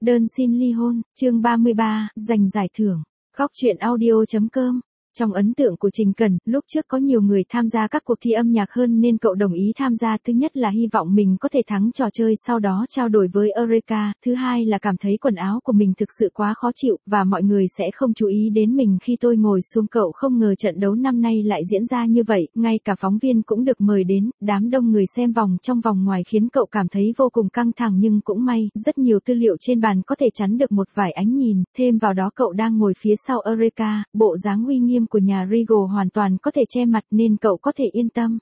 Đơn xin ly hôn, chương 33, giành giải thưởng. Góc truyện audio.com. Trong ấn tượng của Trình Cẩn, lúc trước có nhiều người tham gia các cuộc thi âm nhạc hơn nên cậu đồng ý tham gia. Thứ nhất là hy vọng mình có thể thắng trò chơi sau đó trao đổi với Eureka. Thứ hai là cảm thấy quần áo của mình thực sự quá khó chịu và mọi người sẽ không chú ý đến mình khi tôi ngồi xuống. Cậu không ngờ trận đấu năm nay lại diễn ra như vậy, ngay cả phóng viên cũng được mời đến, đám đông người xem vòng trong vòng ngoài khiến cậu cảm thấy vô cùng căng thẳng, nhưng cũng may, rất nhiều tư liệu trên bàn có thể chắn được một vài ánh nhìn, thêm vào đó cậu đang ngồi phía sau Eureka, bộ dáng uy nghiêm của nhà Regal hoàn toàn có thể che mặt nên cậu có thể yên tâm.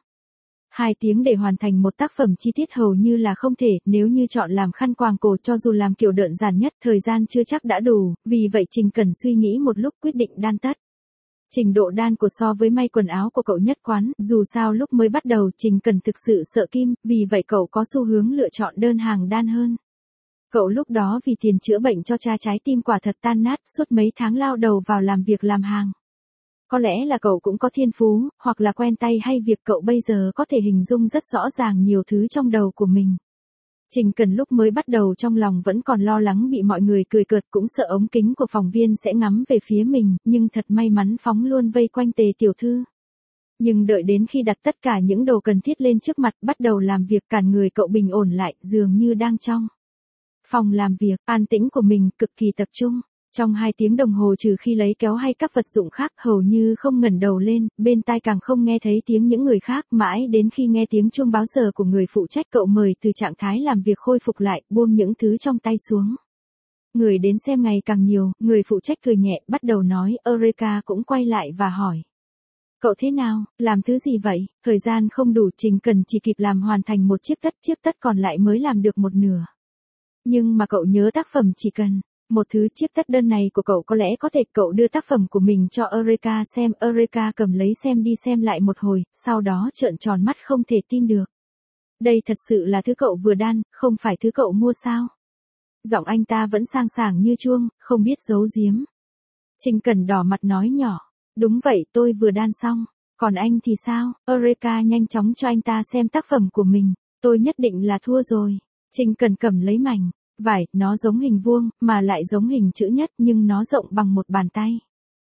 2 tiếng để hoàn thành một tác phẩm chi tiết hầu như là không thể, nếu như chọn làm khăn quàng cổ cho dù làm kiểu đơn giản nhất, thời gian chưa chắc đã đủ, vì vậy Trình Cẩn suy nghĩ một lúc quyết định đan tất. Trình độ đan của so với may quần áo của cậu nhất quán, dù sao lúc mới bắt đầu Trình Cẩn thực sự sợ kim, vì vậy cậu có xu hướng lựa chọn đơn hàng đan hơn. Cậu lúc đó vì tiền chữa bệnh cho cha trái tim quả thật tan nát, suốt mấy tháng lao đầu vào làm việc làm hàng. Có lẽ là cậu cũng có thiên phú, hoặc là quen tay hay việc cậu bây giờ có thể hình dung rất rõ ràng nhiều thứ trong đầu của mình. Trình Cẩn lúc mới bắt đầu trong lòng vẫn còn lo lắng bị mọi người cười cợt, cũng sợ ống kính của phóng viên sẽ ngắm về phía mình, nhưng thật may mắn phóng luôn vây quanh Tề tiểu thư. Nhưng đợi đến khi đặt tất cả những đồ cần thiết lên trước mặt, bắt đầu làm việc, cả người cậu bình ổn lại, dường như đang trong phòng làm việc, an tĩnh của mình, cực kỳ tập trung. Trong 2 tiếng đồng hồ trừ khi lấy kéo hay các vật dụng khác, hầu như không ngẩng đầu lên, bên tai càng không nghe thấy tiếng những người khác, mãi đến khi nghe tiếng chuông báo giờ của người phụ trách cậu mời từ trạng thái làm việc khôi phục lại, buông những thứ trong tay xuống. Người đến xem ngày càng nhiều, người phụ trách cười nhẹ, bắt đầu nói, Eureka cũng quay lại và hỏi. Cậu thế nào, làm thứ gì vậy? Thời gian không đủ, Trình Cẩn chỉ kịp làm hoàn thành một chiếc tất còn lại mới làm được một nửa. Nhưng mà cậu nhớ tác phẩm chỉ cần một thứ, chiếc tất đơn này của cậu có lẽ có thể. Cậu đưa tác phẩm của mình cho Eureka xem, Eureka cầm lấy xem đi xem lại một hồi, sau đó trợn tròn mắt không thể tin được. Đây thật sự là thứ cậu vừa đan, không phải thứ cậu mua sao? Giọng anh ta vẫn sang sảng như chuông, không biết giấu giếm. Trình Cẩn đỏ mặt nói nhỏ, đúng vậy, tôi vừa đan xong, còn anh thì sao? Eureka nhanh chóng cho anh ta xem tác phẩm của mình, tôi nhất định là thua rồi. Trình Cẩn cầm lấy mảnh vải, nó giống hình vuông, mà lại giống hình chữ nhất, nhưng nó rộng bằng một bàn tay.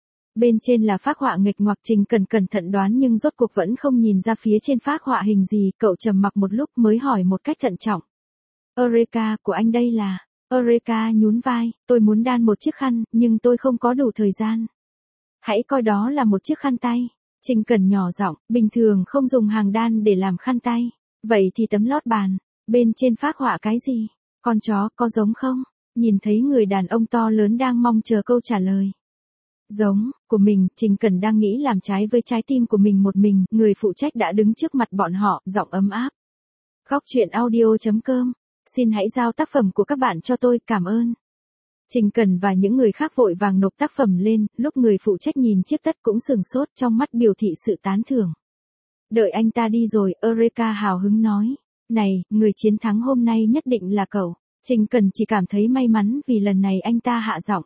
Bên trên là phác họa nghịch ngoạc. Trình Cẩn cẩn thận đoán nhưng rốt cuộc vẫn không nhìn ra phía trên phác họa hình gì. Cậu trầm mặc một lúc mới hỏi một cách thận trọng. Eureka, của anh đây là... Eureka nhún vai, tôi muốn đan một chiếc khăn, nhưng tôi không có đủ thời gian. Hãy coi đó là một chiếc khăn tay. Trình Cẩn nhỏ giọng, bình thường không dùng hàng đan để làm khăn tay. Vậy thì tấm lót bàn, bên trên phác họa cái gì? Con chó, có giống không? Nhìn thấy người đàn ông to lớn đang mong chờ câu trả lời. Giống, của mình. Trình Cẩn đang nghĩ làm trái với trái tim của mình một mình, người phụ trách đã đứng trước mặt bọn họ, giọng ấm áp. Góc truyện audio.com. Xin hãy giao tác phẩm của các bạn cho tôi, cảm ơn. Trình Cẩn và những người khác vội vàng nộp tác phẩm lên, lúc người phụ trách nhìn chiếc tất cũng sửng sốt, trong mắt biểu thị sự tán thưởng. Đợi anh ta đi rồi, Eureka hào hứng nói. Này, người chiến thắng hôm nay nhất định là cậu. Trình Cẩn chỉ cảm thấy may mắn vì lần này anh ta hạ giọng.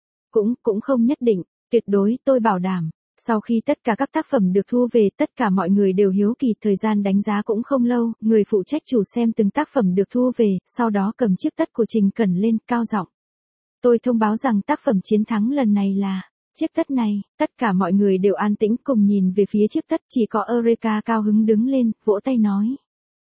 Cũng không nhất định, tuyệt đối, tôi bảo đảm. Sau khi tất cả các tác phẩm được thu về, tất cả mọi người đều hiếu kỳ, thời gian đánh giá cũng không lâu, người phụ trách chủ xem từng tác phẩm được thu về, sau đó cầm chiếc tất của Trình Cẩn lên, cao giọng. Tôi thông báo rằng tác phẩm chiến thắng lần này là... Chiếc tất này. Tất cả mọi người đều an tĩnh cùng nhìn về phía chiếc tất, chỉ có Eureka cao hứng đứng lên, vỗ tay nói.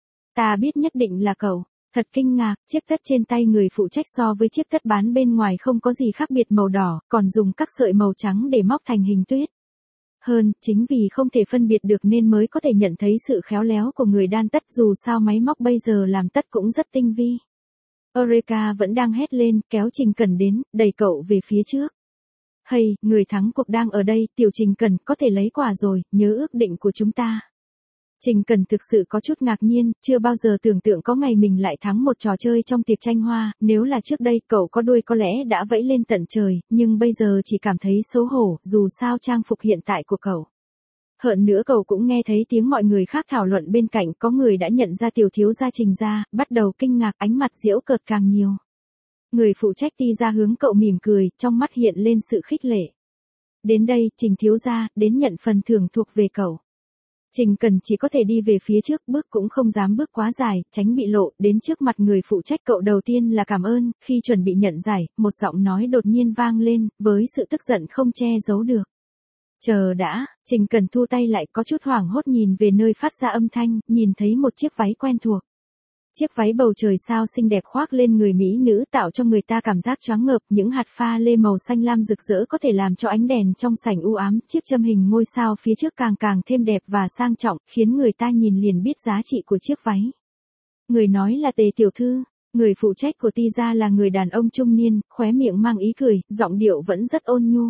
Ta biết nhất định là cậu. Thật kinh ngạc, chiếc tất trên tay người phụ trách so với chiếc tất bán bên ngoài không có gì khác biệt, màu đỏ, còn dùng các sợi màu trắng để móc thành hình tuyết. Hơn, chính vì không thể phân biệt được nên mới có thể nhận thấy sự khéo léo của người đan tất, dù sao máy móc bây giờ làm tất cũng rất tinh vi. Eureka vẫn đang hét lên, kéo Trình Cẩn đến, đẩy cậu về phía trước. Hay, người thắng cuộc đang ở đây, tiểu Trình Cẩn, có thể lấy quà rồi, nhớ ước định của chúng ta. Trình Cẩn thực sự có chút ngạc nhiên, chưa bao giờ tưởng tượng có ngày mình lại thắng một trò chơi trong tiệc tranh hoa, nếu là trước đây cậu có đuôi có lẽ đã vẫy lên tận trời, nhưng bây giờ chỉ cảm thấy xấu hổ, dù sao trang phục hiện tại của cậu. Hơn nữa cậu cũng nghe thấy tiếng mọi người khác thảo luận bên cạnh, có người đã nhận ra tiểu thiếu gia Trình ra, bắt đầu kinh ngạc, ánh mặt giễu cợt càng nhiều. Người phụ trách đi ra hướng cậu mỉm cười, trong mắt hiện lên sự khích lệ. Đến đây, Trình thiếu gia, đến nhận phần thưởng thuộc về cậu. Trình Cần chỉ có thể đi về phía trước, bước cũng không dám bước quá dài, tránh bị lộ, đến trước mặt người phụ trách cậu đầu tiên là cảm ơn, khi chuẩn bị nhận giải, một giọng nói đột nhiên vang lên, với sự tức giận không che giấu được. Chờ đã, Trình Cần thu tay lại, có chút hoảng hốt nhìn về nơi phát ra âm thanh, nhìn thấy một chiếc váy quen thuộc. Chiếc váy bầu trời sao xinh đẹp khoác lên người mỹ nữ tạo cho người ta cảm giác choáng ngợp, những hạt pha lê màu xanh lam rực rỡ có thể làm cho ánh đèn trong sảnh u ám, chiếc châm hình ngôi sao phía trước càng càng thêm đẹp và sang trọng, khiến người ta nhìn liền biết giá trị của chiếc váy. Người nói là Tề tiểu thư, người phụ trách của Ti gia là người đàn ông trung niên, khóe miệng mang ý cười, giọng điệu vẫn rất ôn nhu.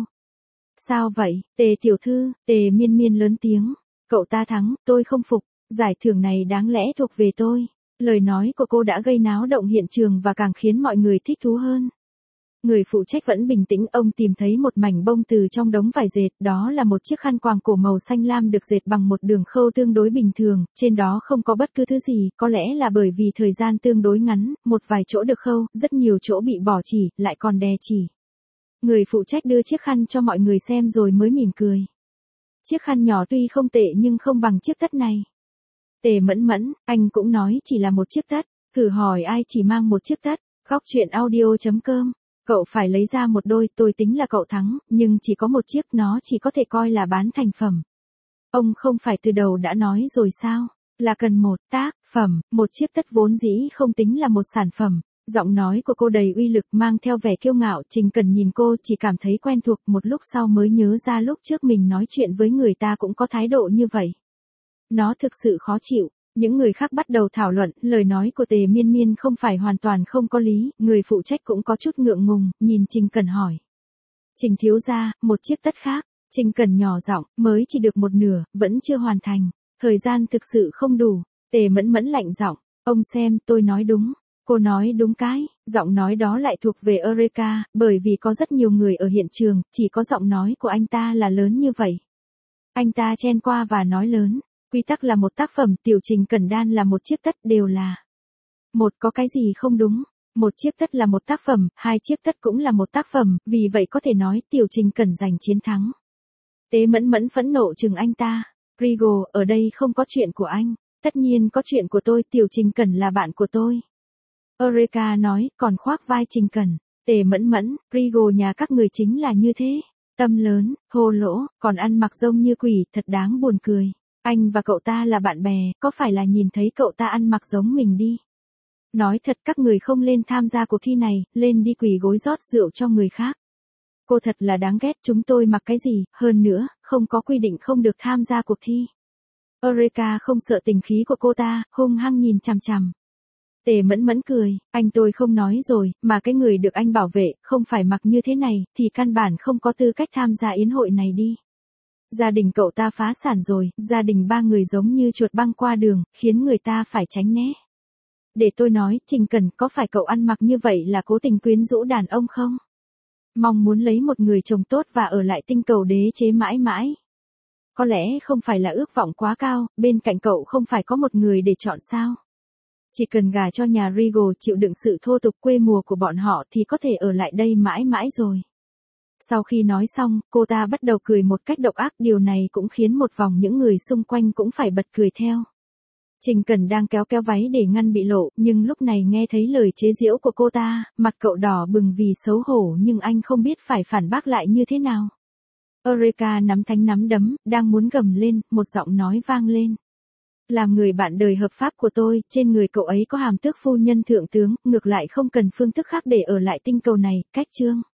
Sao vậy, Tề tiểu thư? Tề Miên Miên lớn tiếng, cậu ta thắng, tôi không phục, giải thưởng này đáng lẽ thuộc về tôi. Lời nói của cô đã gây náo động hiện trường và càng khiến mọi người thích thú hơn. Người phụ trách vẫn bình tĩnh, ông tìm thấy một mảnh bông từ trong đống vải dệt, đó là một chiếc khăn quàng cổ màu xanh lam được dệt bằng một đường khâu tương đối bình thường, trên đó không có bất cứ thứ gì, có lẽ là bởi vì thời gian tương đối ngắn, một vài chỗ được khâu, rất nhiều chỗ bị bỏ chỉ, lại còn đè chỉ. Người phụ trách đưa chiếc khăn cho mọi người xem rồi mới mỉm cười. Chiếc khăn nhỏ tuy không tệ nhưng không bằng chiếc tất này. Tề Mẫn Mẫn, anh cũng nói chỉ là một chiếc tất, thử hỏi ai chỉ mang một chiếc tất. Góc truyện audio.com, cậu phải lấy ra một đôi, tôi tính là cậu thắng, nhưng chỉ có một chiếc, nó chỉ có thể coi là bán thành phẩm. Ông không phải từ đầu đã nói rồi sao, là cần một tác phẩm, một chiếc tất vốn dĩ không tính là một sản phẩm. Giọng nói của cô đầy uy lực mang theo vẻ kiêu ngạo, Trình Cần nhìn cô chỉ cảm thấy quen thuộc, một lúc sau mới nhớ ra lúc trước mình nói chuyện với người ta cũng có thái độ như vậy. Nó thực sự khó chịu. Những người khác bắt đầu thảo luận, lời nói của Tề Miên Miên không phải hoàn toàn không có lý, người phụ trách cũng có chút ngượng ngùng, nhìn Trình Cần hỏi. Trình thiếu gia, một chiếc tất khác. Trình Cần nhỏ giọng, mới chỉ được một nửa, vẫn chưa hoàn thành. Thời gian thực sự không đủ. Tề Mẫn Mẫn lạnh giọng, ông xem, tôi nói đúng. Cô nói đúng cái, giọng nói đó lại thuộc về Eureka, bởi vì có rất nhiều người ở hiện trường, chỉ có giọng nói của anh ta là lớn như vậy. Anh ta chen qua và nói lớn. Quy tắc là một tác phẩm, tiểu Trình Cần đan là một chiếc tất, đều là một, có cái gì không đúng. Một chiếc tất là một tác phẩm, hai chiếc tất cũng là một tác phẩm, vì vậy có thể nói tiểu Trình Cần giành chiến thắng. Tế Mẫn Mẫn phẫn nộ chừng anh ta. Rigo, ở đây không có chuyện của anh, tất nhiên có chuyện của tôi, tiểu Trình Cần là bạn của tôi. Eureka nói, còn khoác vai Trình Cần. Tề Mẫn Mẫn, Rigo nhà các người chính là như thế. Tâm lớn, hồ lỗ, còn ăn mặc rông như quỷ, thật đáng buồn cười. Anh và cậu ta là bạn bè, có phải là nhìn thấy cậu ta ăn mặc giống mình đi? Nói thật các người không lên tham gia cuộc thi này, lên đi quỳ gối rót rượu cho người khác. Cô thật là đáng ghét, chúng tôi mặc cái gì, hơn nữa, không có quy định không được tham gia cuộc thi. Eureka không sợ tình khí của cô ta, hung hăng nhìn chằm chằm. Tề Mẫn Mẫn cười, anh tôi không nói rồi, mà cái người được anh bảo vệ, không phải mặc như thế này, thì căn bản không có tư cách tham gia yến hội này đi. Gia đình cậu ta phá sản rồi, gia đình ba người giống như chuột băng qua đường, khiến người ta phải tránh né. Để tôi nói, Trình Cần, có phải cậu ăn mặc như vậy là cố tình quyến rũ đàn ông không? Mong muốn lấy một người chồng tốt và ở lại tinh cầu đế chế mãi mãi. Có lẽ không phải là ước vọng quá cao, bên cạnh cậu không phải có một người để chọn sao? Chỉ cần gả cho nhà Regal chịu đựng sự thô tục quê mùa của bọn họ thì có thể ở lại đây mãi mãi rồi. Sau khi nói xong, cô ta bắt đầu cười một cách độc ác, điều này cũng khiến một vòng những người xung quanh cũng phải bật cười theo. Trình Cần đang kéo váy để ngăn bị lộ, nhưng lúc này nghe thấy lời chế giễu của cô ta, mặt cậu đỏ bừng vì xấu hổ nhưng anh không biết phải phản bác lại như thế nào. Eureka nắm nắm đấm, đang muốn gầm lên, một giọng nói vang lên. Làm người bạn đời hợp pháp của tôi, trên người cậu ấy có hàm tước phu nhân thượng tướng, ngược lại không cần phương thức khác để ở lại tinh cầu này, cách chương.